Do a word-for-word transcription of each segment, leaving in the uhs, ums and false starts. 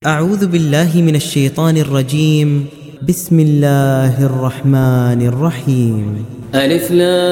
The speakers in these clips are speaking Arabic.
أعوذ بالله من الشيطان الرجيم. بسم الله الرحمن الرحيم. ألف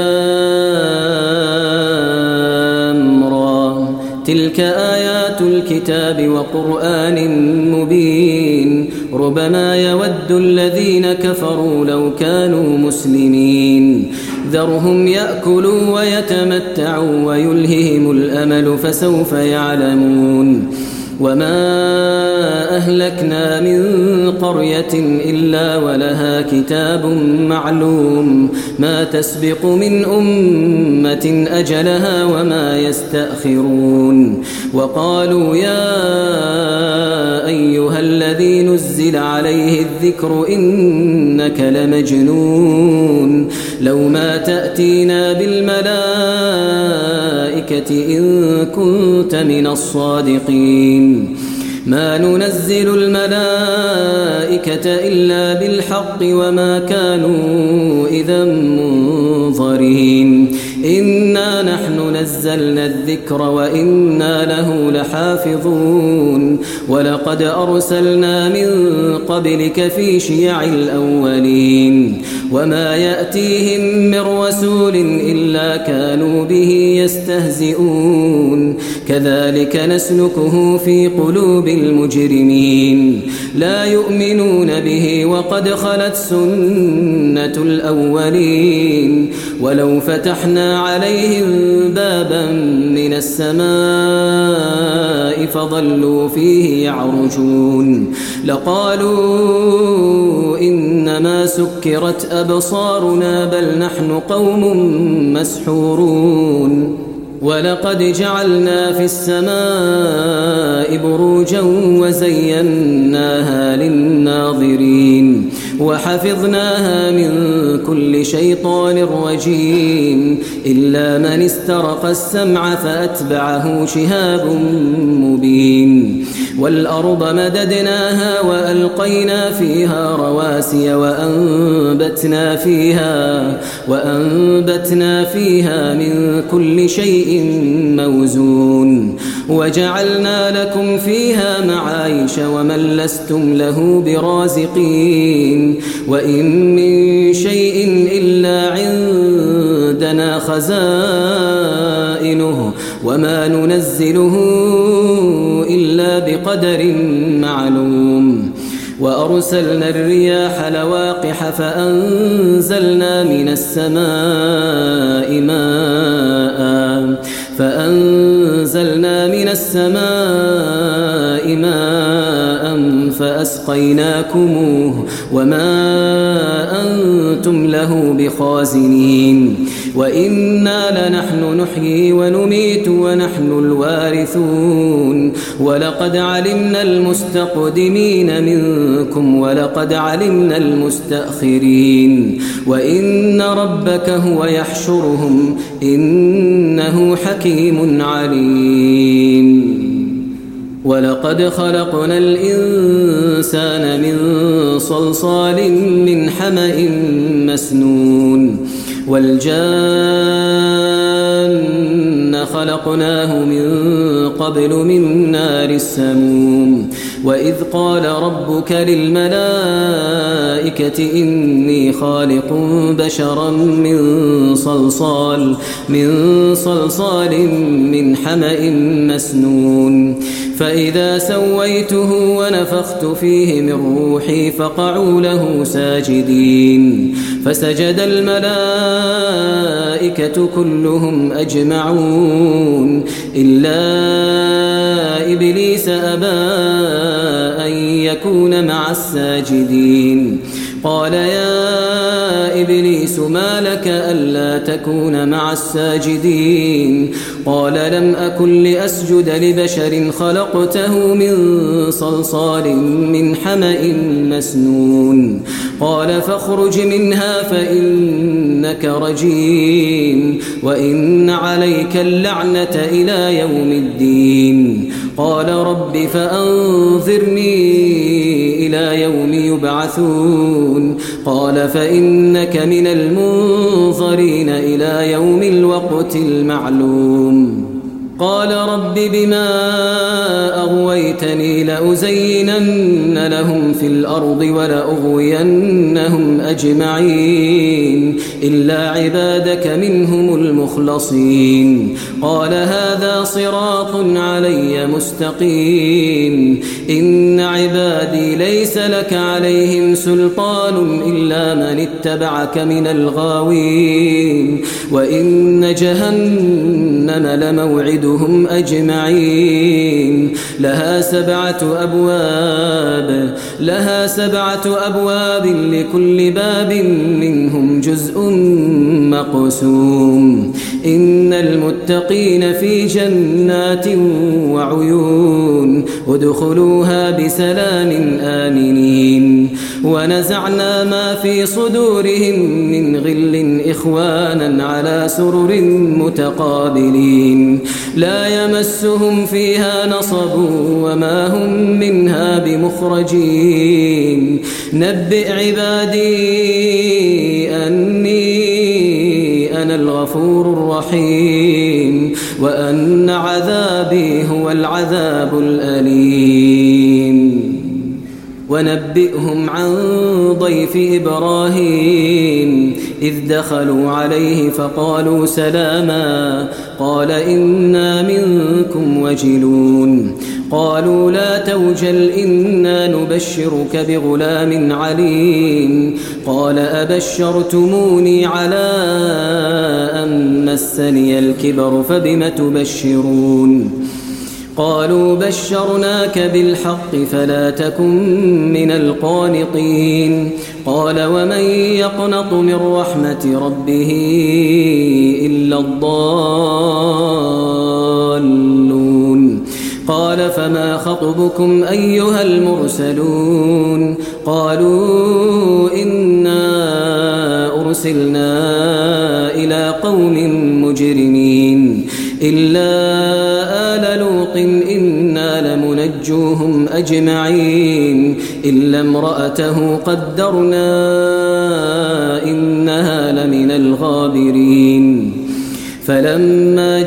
لام را تلك آيات الكتاب وقرآن مبين ربما يود الذين كفروا لو كانوا مسلمين ذرهم يأكلوا ويتمتعوا ويلههم الأمل فسوف يعلمون وما أهلكنا من قرية إلا ولها كتاب معلوم ما تسبق من أمة أجلها وما يستأخرون وقالوا يا أيها الذي نزل عليه الذكر إنك لمجنون لو ما تأتينا بالملائكة إن كنت من الصادقين ما ننزل الملائكة إلا بالحق وما كانوا إذا منظرين إنا نحن نزلنا الذكر وإنا له لحافظون ولقد أرسلنا من قبلك في شيع الأولين وما يأتيهم من رسول إلا كانوا به يستهزئون كذلك نسلكه في قلوب المجرمين لا يؤمنون به وقد خلت سنة الأولين ولو فتحنا عليهم بابا من السماء فظلوا فيه يعرجون لقالوا إنما سكرت أبصارنا بل نحن قوم مسحورون ولقد جعلنا في السماء بروجا وزيناها للناظرين وحفظناها من كل شيطان رجيم إلا من استرق السمع فأتبعه شهاب مبين والأرض مددناها وألقينا فيها رواسي وأنبتنا فيها وأنبتنا فيها من كل شيء موزون وجعلنا لكم فيها معايش ومن لستم له برازقين وإن من شيء إلا عندنا خزائنه وما ننزله إلا بقدر معلوم وأرسلنا الرياح لواقح فأنزلنا من السماء ماء فأنزلنا من السماء ماء فأسقيناكموه وما أنتم له بخازنين وإنا لنحن نحيي ونميت ونحن الوارثون ولقد علمنا المستقدمين منكم ولقد علمنا المستأخرين وإن ربك هو يحشرهم إنه حكيم عليم ولقد خلقنا الإنسان من صلصال من حمأ مسنون والجان خلقناه من قبل من نار السموم وإذ قال ربك للملائكة إني خالق بشرا من صلصال من صلصال من حمأ مسنون فإذا سويته ونفخت فيه من روحي فقعوا له ساجدين فسجد الملائكة كلهم أجمعون إلا إبليس أبى أن يكون مع الساجدين قال يا إبليس ما لك ألا تكون مع الساجدين قال لم أكن لأسجد لبشر خلقته من صلصال من حمأ مسنون قال فاخرج منها فإنك رجيم وإن عليك اللعنة إلى يوم الدين قال رب فأنظرني إلى يوم يبعثون قال فإنك من المنظرين إلى يوم الوقت المعلوم قال رب بما أغويتني لأزينن لهم في الأرض ولأغوينهم أجمعين إلا عبادك منهم المخلصين قال هذا صراط علي مستقيم إن عبادي ليس لك عليهم سلطان إلا من اتبعك من الغاوين وإن جهنم لموعدهم أجمعين لها سبعة أبواب لها سبعة أبواب لكل باب منهم جزء مقسوم إن المتقين في جنات وعيون ادخلوها بسلام آمنين ونزعنا ما في صدورهم من غل إخوانا على سرر متقابلين لا يمسهم فيها نصب وما هم منها بمخرجين نبئ عبادي أني أنا الغفور الرحيم وأن عذابي هو العذاب الأليم ونبئهم عن ضيف إبراهيم إذ دخلوا عليه فقالوا سلاما قال إنا منكم وجلون قالوا لا توجل إنا نبشرك بغلام عليم قال أبشرتموني على أن مسني الكبر فبم تبشرون قالوا بشرناك بالحق فلا تكن من القانطين قال ومن يقنط من رحمة ربه إلا الضالون قال فما خطبكم أيها المرسلون قالوا إنا أرسلنا إلى قوم مجرمين إلا آل لوط إنا لمنجوهم أجمعين إلا امرأته قدرنا إنها لمن الغابرين فلما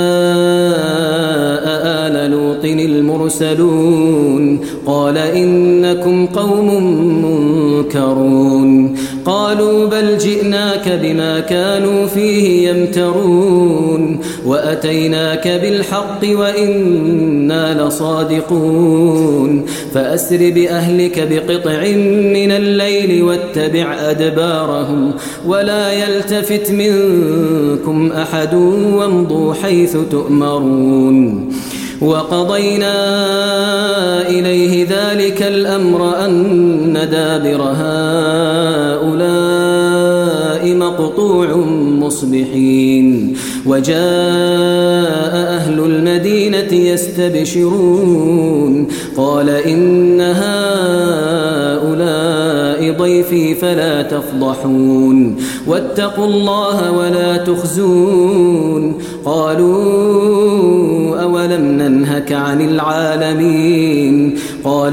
جاء آل لوط المرسلون قال إنكم قوم منكرون قالوا بل جئناك بما كانوا فيه يمترون وأتيناك بالحق وإنا لصادقون فأسر بأهلك بقطع من الليل واتبع أدبارهم ولا يلتفت منكم أحد وامضوا حيث تؤمرون وقضينا إليه ذلك الأمر أن دابر هؤلاء مقطوع مصبحين وجاء أهل المدينة يستبشرون قال إن هؤلاء ضيفي فلا تفضحون واتقوا الله ولا تخزون قالوا أولم ننهك عن العالمين قال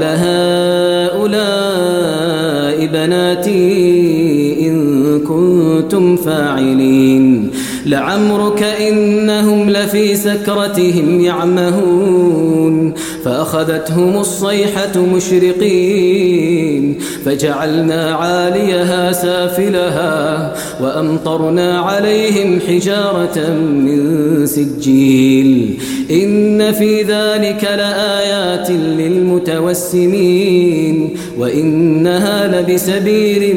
هؤلاء بناتي إن كنتم فاعلين لعمرك إنهم لفي سكرتهم يعمهون فأخذتهم الصيحة مشرقين فجعلنا عاليها سافلها وأمطرنا عليهم حجارة من سجيل إن في ذلك لآيات للمتوسمين وإنها لبسبيل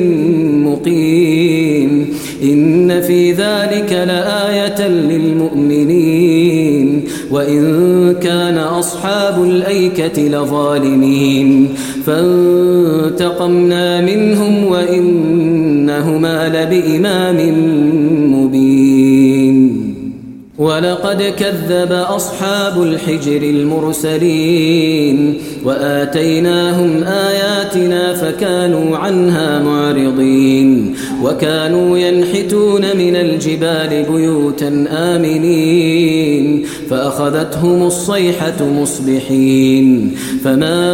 مقيم إن في ذلك لآية للمؤمنين وإن كان أصحاب الأيكة لظالمين فانتقمنا منهم وإنهما لبإمام مبين ولقد كذب أصحاب الحجر المرسلين وآتيناهم آياتنا فكانوا عنها معرضين وكانوا ينحتون من الجبال بيوتا آمنين فأخذتهم الصيحة مصبحين فما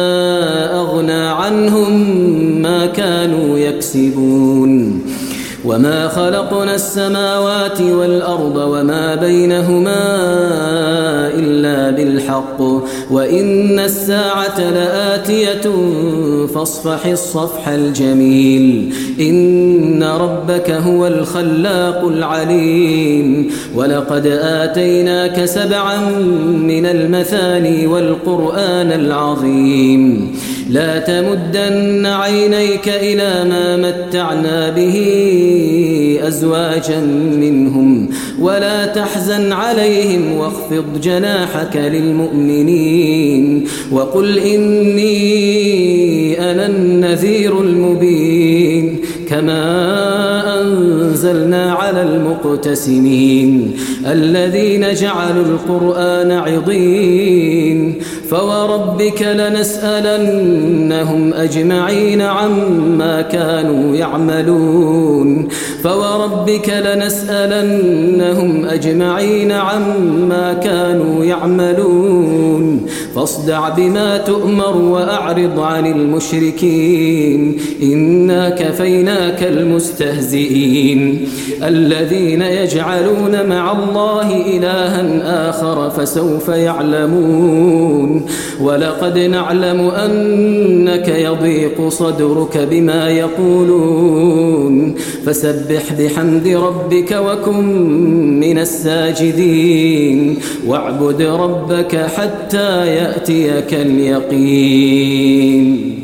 أغنى عنهم ما كانوا يكسبون وما خلقنا السماوات والأرض وما بينهما إلا بالحق وإن الساعة لآتية فاصفح الصفح الجميل إن ربك هو الخلاق العليم ولقد آتيناك سبعا من المثاني والقرآن العظيم لا تمدن عينيك إلى ما متعنا به أزواجا منهم ولا تحزن عليهم واخفض جناحك للمؤمنين وقل إني أنا النذير المبين كما أنزلنا على المقتسمين الذين جعلوا القرآن عضين فوربك لنسألنهم أجمعين عما كانوا يعملون فوربك لنسألنهم أجمعين عما كانوا يعملون فاصدع بما تؤمر وأعرض عن المشركين إنا كفيناك المستهزئين الذين يجعلون مع الله إلها آخر فسوف يعلمون ولقد نعلم أنك يضيق صدرك بما يقولون فسبح بحمد ربك وكن من الساجدين واعبد ربك حتى يأتيك اليقين.